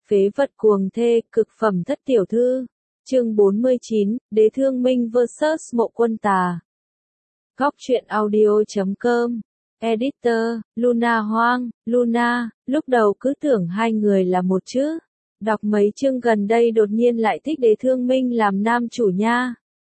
Phế vật cuồng thê, cực phẩm thất tiểu thư. Chương 49, Đế Thương Minh vs Mộ Quân Tà. Góc truyện audio.com. Editor, Luna Hoang, Luna, lúc đầu cứ tưởng hai người là một chứ. Đọc mấy chương gần đây đột nhiên lại thích Đế Thương Minh làm nam chủ nha.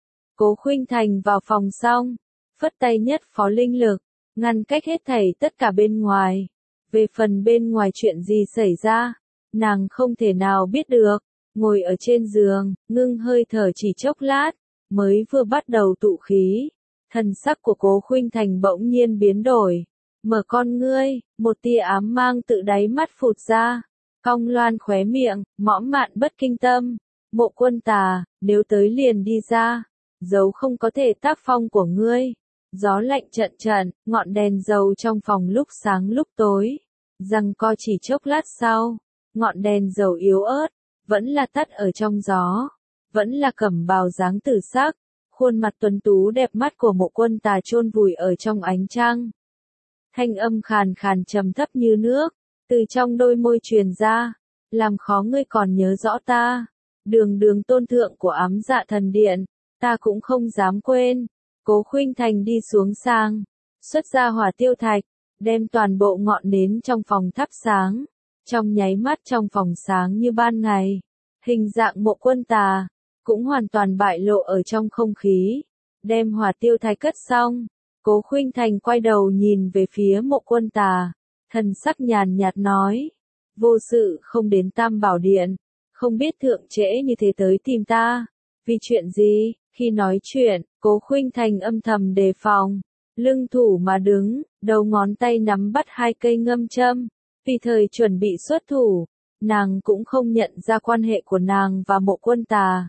Cố Khuynh Thành vào phòng xong, phất tay nhất phó linh lực, ngăn cách hết thảy tất cả bên ngoài. Về phần bên ngoài chuyện gì xảy ra, nàng không thể nào biết được. Ngồi ở trên giường, ngưng hơi thở chỉ chốc lát, mới vừa bắt đầu tụ khí. Thần sắc của Cố Khuynh Thành bỗng nhiên biến đổi. Mở con ngươi, một tia ám mang tự đáy mắt phụt ra. Cong loan khóe miệng, mõm mạn bất kinh tâm. Mộ Quân Tà, nếu tới liền đi ra. Dấu không có thể tác phong của ngươi. Gió lạnh trận trận, ngọn đèn dầu trong phòng lúc sáng lúc tối. Giằng co chỉ chốc lát sau, ngọn đèn dầu yếu ớt, vẫn là tắt ở trong gió. Vẫn là cẩm bào dáng tử sắc. Khuôn mặt tuấn tú đẹp mắt của Mộ Quân Tà chôn vùi ở trong ánh trăng. Thanh âm khàn khàn trầm thấp như nước, từ trong đôi môi truyền ra, làm khó ngươi còn nhớ rõ ta. Đường đường tôn thượng của Ám Dạ Thần Điện, ta cũng không dám quên. Cố Khuynh Thành đi xuống sang, xuất ra hỏa tiêu thạch, đem toàn bộ ngọn nến trong phòng thắp sáng. Trong nháy mắt trong phòng sáng như ban ngày, hình dạng Mộ Quân Tà cũng hoàn toàn bại lộ ở trong không khí. Đem hỏa tiêu thạch cất xong, Cố Khuynh Thành quay đầu nhìn về phía Mộ Quân Tà, thần sắc nhàn nhạt nói: vô sự không đến Tam Bảo Điện, không biết thượng trễ như thế tới tìm ta, vì chuyện gì? Khi nói chuyện, Cố Khuynh Thành âm thầm đề phòng, lưng thủ mà đứng, đầu ngón tay nắm bắt hai cây ngâm châm, vì thời chuẩn bị xuất thủ. Nàng cũng không nhận ra quan hệ của nàng và Mộ Quân Tà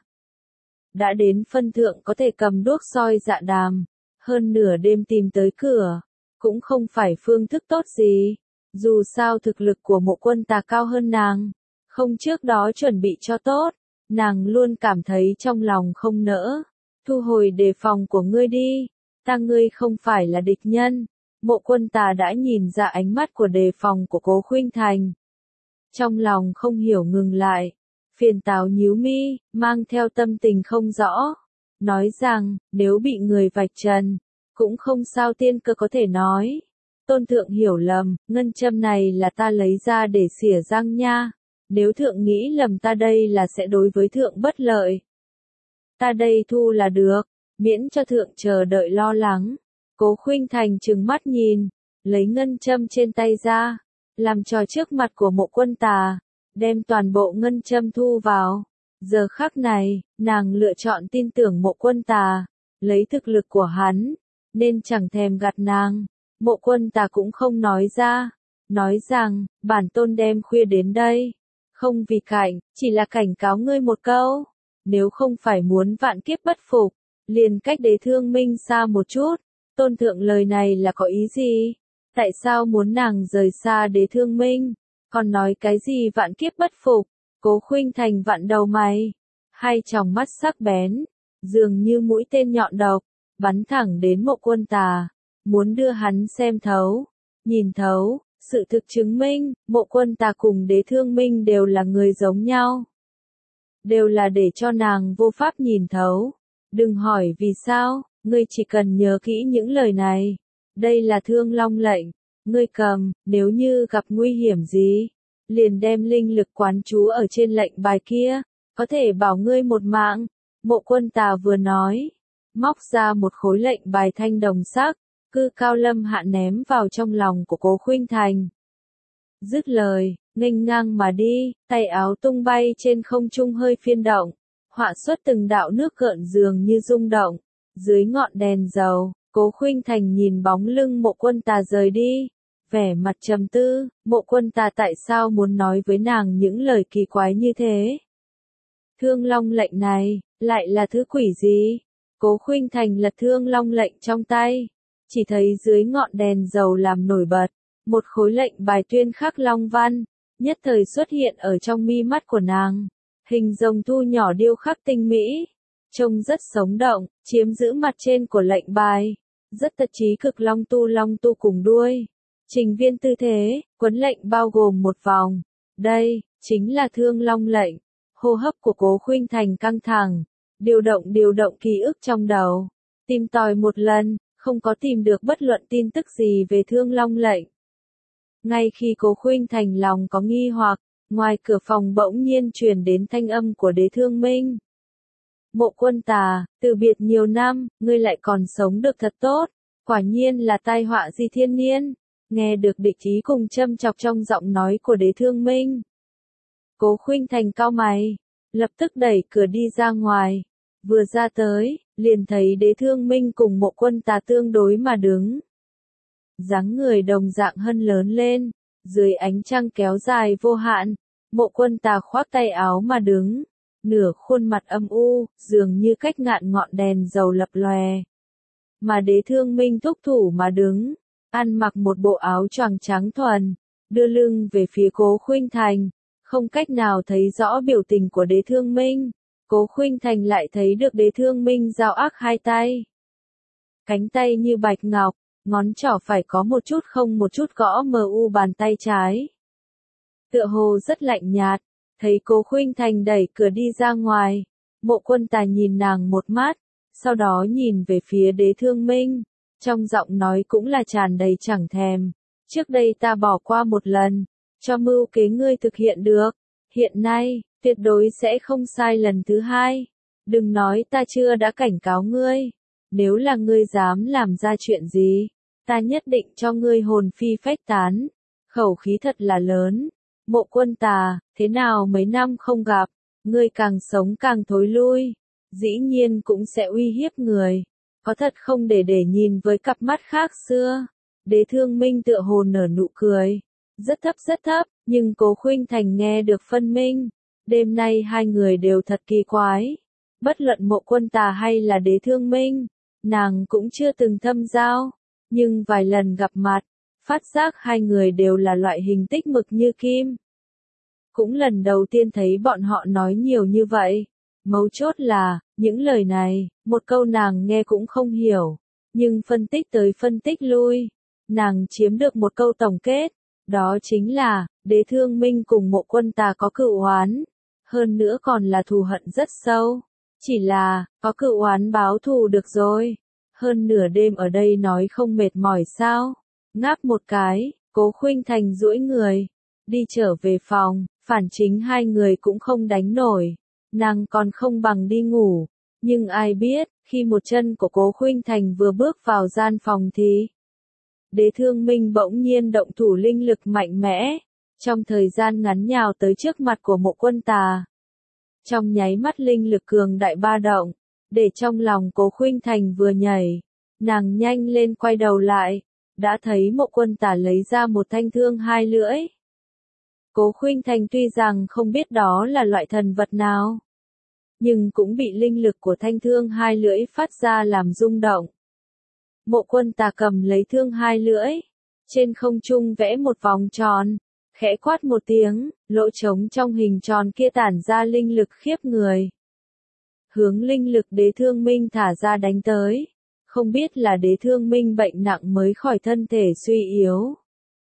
đã đến phân thượng có thể cầm đuốc soi dạ đàm, hơn nửa đêm tìm tới cửa, cũng không phải phương thức tốt gì. Dù sao thực lực của Mộ Quân Tà cao hơn nàng, không trước đó chuẩn bị cho tốt, nàng luôn cảm thấy trong lòng không nỡ. Thu hồi đề phòng của ngươi đi, ngươi không phải là địch nhân. Mộ Quân Tà đã nhìn ra ánh mắt của đề phòng của Cố Khuynh Thành. Trong lòng không hiểu ngừng lại, phiền táo nhíu mi, mang theo tâm tình không rõ. Nói rằng, nếu bị người vạch trần, cũng không sao tiên cơ có thể nói. Tôn thượng hiểu lầm, ngân châm này là ta lấy ra để xỉa răng nha. Nếu thượng nghĩ lầm ta đây là sẽ đối với thượng bất lợi. Ta đây thu là được, miễn cho thượng chờ đợi lo lắng. Cố Khuynh Thành trừng mắt nhìn, lấy ngân châm trên tay ra, làm trò trước mặt của Mộ Quân Tà, đem toàn bộ ngân châm thu vào. Giờ khắc này, nàng lựa chọn tin tưởng Mộ Quân Tà, lấy thực lực của hắn, nên chẳng thèm gạt nàng. Mộ Quân Tà cũng không nói ra, nói rằng, bản tôn đem khuya đến đây, không vì cảnh, chỉ là cảnh cáo ngươi một câu. Nếu không phải muốn vạn kiếp bất phục, liền cách Đế Thương Minh xa một chút. Tôn thượng lời này là có ý gì? Tại sao muốn nàng rời xa Đế Thương Minh? Còn nói cái gì vạn kiếp bất phục? Cố Khuynh Thành vặn đầu mày, hai tròng mắt sắc bén, dường như mũi tên nhọn độc, bắn thẳng đến Mộ Quân Tà, muốn đưa hắn xem thấu, nhìn thấu. Sự thực chứng minh, Mộ Quân Tà cùng Đế Thương Minh đều là người giống nhau. Đều là để cho nàng vô pháp nhìn thấu. Đừng hỏi vì sao, ngươi chỉ cần nhớ kỹ những lời này. Đây là Thương Long lệnh, ngươi cầm, nếu như gặp nguy hiểm gì, liền đem linh lực quán trú ở trên lệnh bài kia, có thể bảo ngươi một mạng. Mộ Quân Tà vừa nói, móc ra một khối lệnh bài thanh đồng sắc, cư cao lâm hạ ném vào trong lòng của Cố Khuynh Thành. Dứt lời, nghênh ngang mà đi, tay áo tung bay trên không trung hơi phiên động, họa xuất từng đạo nước gợn dường như rung động. Dưới ngọn đèn dầu, Cố Khuynh Thành nhìn bóng lưng Mộ Quân Tà rời đi, vẻ mặt trầm tư. Mộ Quân Tà tại sao muốn nói với nàng những lời kỳ quái như thế? Thương Long lệnh này, lại là thứ quỷ gì? Cố Khuynh Thành lật Thương Long lệnh trong tay, chỉ thấy dưới ngọn đèn dầu làm nổi bật, một khối lệnh bài tuyên khắc long văn, nhất thời xuất hiện ở trong mi mắt của nàng. Hình rồng thu nhỏ điêu khắc tinh mỹ, trông rất sống động, chiếm giữ mặt trên của lệnh bài, rất thật chí cực long tu cùng đuôi. Trình viên tư thế, quấn lệnh bao gồm một vòng, Đây, chính là Thương Long lệnh. Hô hấp của Cố Khuynh Thành căng thẳng, điều động ký ức trong đầu. Tìm tòi một lần, không có tìm được bất luận tin tức gì về Thương Long lệnh. Ngay khi Cố Khuynh Thành lòng có nghi hoặc, ngoài cửa phòng bỗng nhiên truyền đến thanh âm của Đế Thương Minh. Mộ Quân Tà, từ biệt nhiều năm, ngươi lại còn sống được thật tốt, quả nhiên là tai họa gì thiên niên. Nghe được địch ý cùng châm chọc trong giọng nói của Đế Thương Minh. Cố Khuynh Thành cau mày, lập tức đẩy cửa đi ra ngoài. Vừa ra tới, liền thấy Đế Thương Minh cùng Mộ Quân Tà tương đối mà đứng. Dáng người đồng dạng hân lớn lên, dưới ánh trăng kéo dài vô hạn, Mộ Quân Tà khoác tay áo mà đứng, nửa khuôn mặt âm u, dường như cách ngạn ngọn đèn dầu lập lòe. Mà Đế Thương Minh thúc thủ mà đứng, ăn mặc một bộ áo choàng trắng thuần, đưa lưng về phía Cố Khuynh Thành, không cách nào thấy rõ biểu tình của Đế Thương Minh. Cố Khuynh Thành lại thấy được Đế Thương Minh giao ác hai tay. Cánh tay như bạch ngọc, ngón trỏ phải có một chút gõ mờ u bàn tay trái. Tựa hồ rất lạnh nhạt, thấy Cố Khuynh Thành đẩy cửa đi ra ngoài, Mộ Quân Tà nhìn nàng một mắt, sau đó nhìn về phía Đế Thương Minh, trong giọng nói cũng là tràn đầy chẳng thèm. Trước đây ta bỏ qua một lần, cho mưu kế ngươi thực hiện được, hiện nay, tuyệt đối sẽ không sai lần thứ hai. Đừng nói ta chưa đã cảnh cáo ngươi, nếu là ngươi dám làm ra chuyện gì, ta nhất định cho ngươi hồn phi phách tán. Khẩu khí thật là lớn. Mộ Quân Tà, thế nào mấy năm không gặp, ngươi càng sống càng thối lui, dĩ nhiên cũng sẽ uy hiếp người. Có thật không để nhìn với cặp mắt khác xưa. Đế Thương Minh tựa hồ nở nụ cười, rất thấp, nhưng Cố Khuynh Thành nghe được phân minh. Đêm nay hai người đều thật kỳ quái. Bất luận Mộ Quân Tà hay là Đế Thương Minh, nàng cũng chưa từng thâm giao, nhưng vài lần gặp mặt, phát giác hai người đều là loại hình tích mực như kim. Cũng lần đầu tiên thấy bọn họ nói nhiều như vậy. Mấu chốt là, những lời này, một câu nàng nghe cũng không hiểu, nhưng phân tích tới phân tích lui, nàng chiếm được một câu tổng kết, đó chính là, Đế Thương Minh cùng Mộ Quân Tà có cựu oán, hơn nữa còn là thù hận rất sâu, chỉ là, có cựu oán báo thù được rồi, hơn nửa đêm ở đây nói không mệt mỏi sao, ngáp một cái, Cố Khuynh Thành duỗi người, đi trở về phòng, phản chính hai người cũng không đánh nổi. Nàng còn không bằng đi ngủ, nhưng ai biết, khi một chân của Cố Khuynh Thành vừa bước vào gian phòng thì Đế Thương Minh bỗng nhiên động thủ linh lực mạnh mẽ, trong thời gian ngắn nhào tới trước mặt của Mộ Quân Tà. Trong nháy mắt linh lực cường đại ba động, để trong lòng Cố Khuynh Thành vừa nhảy, nàng nhanh lên quay đầu lại, đã thấy Mộ Quân Tà lấy ra một thanh thương hai lưỡi. Cố Khuynh Thành tuy rằng không biết đó là loại thần vật nào, nhưng cũng bị linh lực của thanh thương hai lưỡi phát ra làm rung động. Mộ Quân Tà cầm lấy thương hai lưỡi, trên không trung vẽ một vòng tròn, khẽ quát một tiếng, lỗ trống trong hình tròn kia tản ra linh lực khiếp người. Hướng linh lực Đế Thương Minh thả ra đánh tới, không biết là Đế Thương Minh bệnh nặng mới khỏi thân thể suy yếu.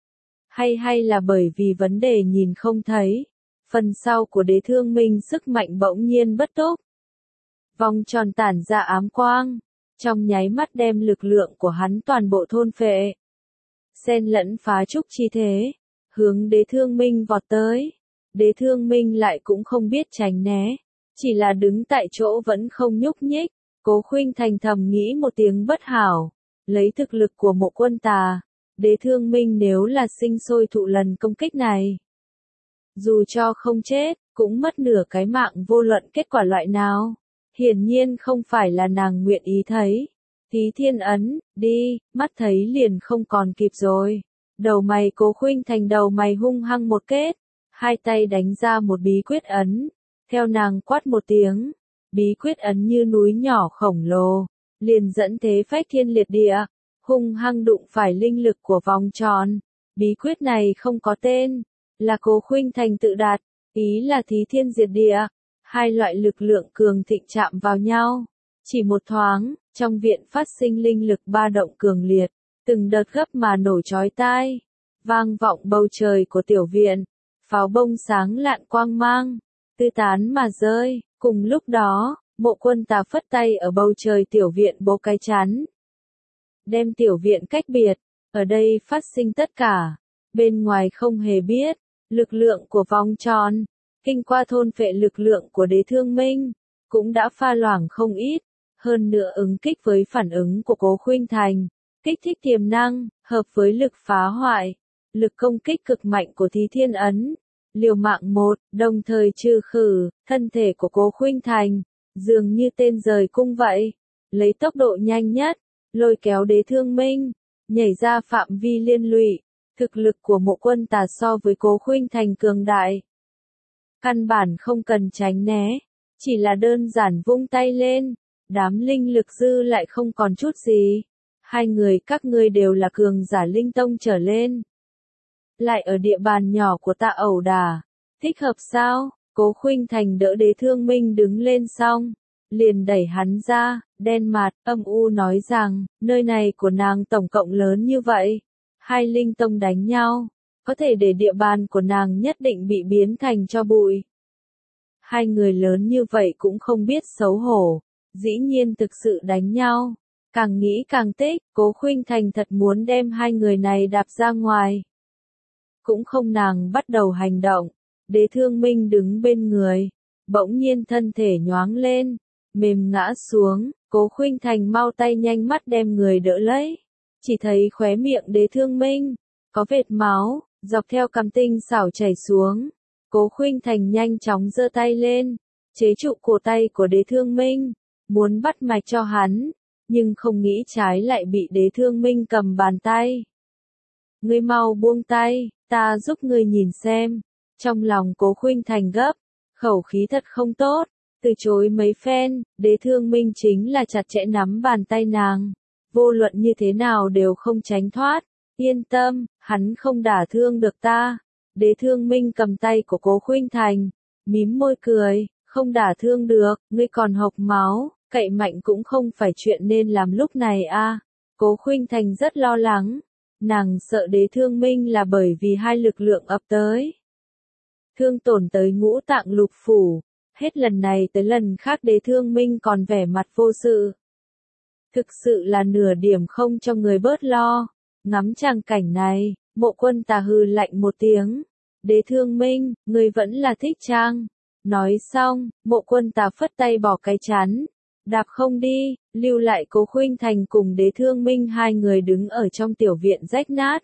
Hay là bởi vì vấn đề nhìn không thấy, phần sau của Đế Thương Minh sức mạnh bỗng nhiên bất túc. Vòng tròn tản ra ám quang, trong nháy mắt đem lực lượng của hắn toàn bộ thôn phệ. Xen lẫn phá trúc chi thế, hướng Đế Thương Minh vọt tới. Đế Thương Minh lại cũng không biết tránh né, chỉ là đứng tại chỗ vẫn không nhúc nhích. Cố Khuynh Thành thầm nghĩ một tiếng bất hảo, lấy thực lực của Mộ Quân Tà, Đế Thương Minh nếu là sinh sôi thụ lần công kích này, dù cho không chết, cũng mất nửa cái mạng vô luận kết quả loại nào. Hiển nhiên không phải là nàng nguyện ý thấy. Tí Thiên Ấn, đi, mắt thấy liền không còn kịp rồi. Đầu mày Cố Khuynh Thành đầu mày hung hăng một kết, hai tay đánh ra một bí quyết ấn. Theo nàng quát một tiếng, bí quyết ấn như núi nhỏ khổng lồ, liền dẫn thế phách thiên liệt địa, hung hăng đụng phải linh lực của vòng tròn. Bí quyết này không có tên, là Cố Khuynh Thành tự đặt, ý là thí thiên diệt địa. Hai loại lực lượng cường thịnh chạm vào nhau. Chỉ một thoáng, trong viện phát sinh linh lực ba động cường liệt, từng đợt gấp mà nổ chói tai, vang vọng bầu trời của tiểu viện. pháo bông sáng lạn quang mang, tứ tán mà rơi. Cùng lúc đó, Mộ Quân Tà phất tay ở bầu trời tiểu viện bố cái chắn. Đem tiểu viện cách biệt, ở đây phát sinh tất cả, bên ngoài không hề biết, lực lượng của vòng tròn, kinh qua thôn phệ lực lượng của Đế Thương Minh, cũng đã pha loãng không ít, hơn nữa ứng kích với phản ứng của Cố Khuynh Thành, kích thích tiềm năng, hợp với lực phá hoại, lực công kích cực mạnh của Thí Thiên Ấn. Liều mạng một, đồng thời trừ khử, thân thể của Cố Khuynh Thành, dường như tên rời cung vậy, lấy tốc độ nhanh nhất, lôi kéo Đế Thương Minh, nhảy ra phạm vi liên lụy. Thực lực của Mộ Quân Tà so với Cố Khuynh Thành cường đại. Căn bản không cần tránh né, chỉ là đơn giản vung tay lên, đám linh lực dư lại không còn chút gì. Hai người các ngươi đều là cường giả linh tông trở lên. Lại ở địa bàn nhỏ của ta ẩu đả, thích hợp sao? Cố Khuynh Thành đỡ Đế Thương Minh đứng lên xong, liền đẩy hắn ra, đen mặt, âm u nói rằng, nơi này của nàng tổng cộng lớn như vậy, hai linh tông đánh nhau, có thể để địa bàn của nàng nhất định bị biến thành tro bụi. Hai người lớn như vậy cũng không biết xấu hổ, dĩ nhiên thực sự đánh nhau, càng nghĩ càng tiếc, Cố Khuynh Thành thật muốn đem hai người này đạp ra ngoài. Cũng không nàng bắt đầu hành động, Đế Thương Minh đứng bên người, bỗng nhiên thân thể nhoáng lên, mềm ngã xuống, Cố Khuynh Thành mau tay nhanh mắt đem người đỡ lấy, chỉ thấy khóe miệng Đế Thương Minh có vệt máu, dọc theo cằm tinh xảo chảy xuống. Cố Khuynh Thành nhanh chóng giơ tay lên, chế trụ cổ tay của Đế Thương Minh, muốn bắt mạch cho hắn, nhưng không nghĩ trái lại bị Đế Thương Minh cầm bàn tay. Ngươi mau buông tay, ta giúp ngươi nhìn xem. Trong lòng Cố Khuynh Thành gấp, khẩu khí thật không tốt, từ chối mấy phen, Đế Thương Minh chính là chặt chẽ nắm bàn tay nàng, vô luận như thế nào đều không tránh thoát. Yên tâm, hắn không đả thương được ta. Đế Thương Minh cầm tay của Cố Khuynh Thành, mím môi cười, không đả thương được, ngươi còn hộc máu, cậy mạnh cũng không phải chuyện nên làm lúc này a. Cố Khuynh Thành rất lo lắng, nàng sợ Đế Thương Minh là bởi vì hai lực lượng ập tới. Thương tổn tới ngũ tạng lục phủ, hết lần này tới lần khác Đế Thương Minh còn vẻ mặt vô sự. Thực sự là nửa điểm không cho người bớt lo. Ngắm tràng cảnh này, Mộ Quân Tà hừ lạnh một tiếng. Đế Thương Minh, ngươi vẫn là thích trang. Nói xong, Mộ Quân Tà phất tay bỏ cái chắn. Đạp không đi, lưu lại Cố Khuynh Thành cùng Đế Thương Minh hai người đứng ở trong tiểu viện rách nát.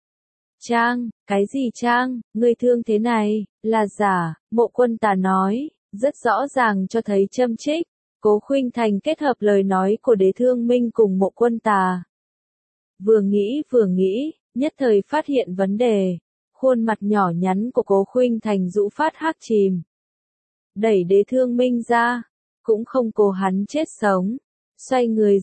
Trang, cái gì Trang, ngươi thương thế này, là giả, Mộ Quân Tà nói, rất rõ ràng cho thấy châm trích. Cố Khuynh Thành kết hợp lời nói của Đế Thương Minh cùng Mộ Quân Tà. Vừa nghĩ, nhất thời phát hiện vấn đề. Khuôn mặt nhỏ nhắn của Cố Khuynh Thành rũ phát hắc chìm. Đẩy Đế Thương Minh ra, cũng không cố hắn chết sống. Xoay người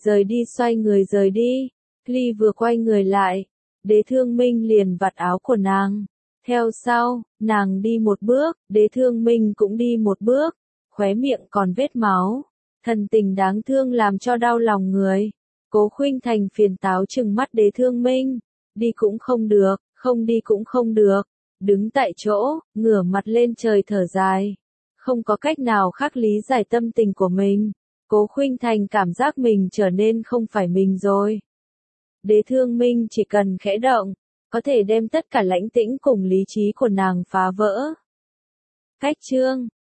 rời đi. Ly vừa quay người lại, Đế Thương Minh liền vặt áo của nàng. Theo sau, nàng đi một bước, Đế Thương Minh cũng đi một bước, khóe miệng còn vết máu. Thần tình đáng thương làm cho đau lòng người. Cố Khuynh Thành phiền táo trừng mắt Đế Thương Minh, đi cũng không được, không đi cũng không được, đứng tại chỗ, ngửa mặt lên trời thở dài, không có cách nào khác lý giải tâm tình của mình. Cố Khuynh Thành cảm giác mình trở nên không phải mình rồi. Đế Thương Minh chỉ cần khẽ động, có thể đem tất cả lãnh tĩnh cùng lý trí của nàng phá vỡ. Cách chương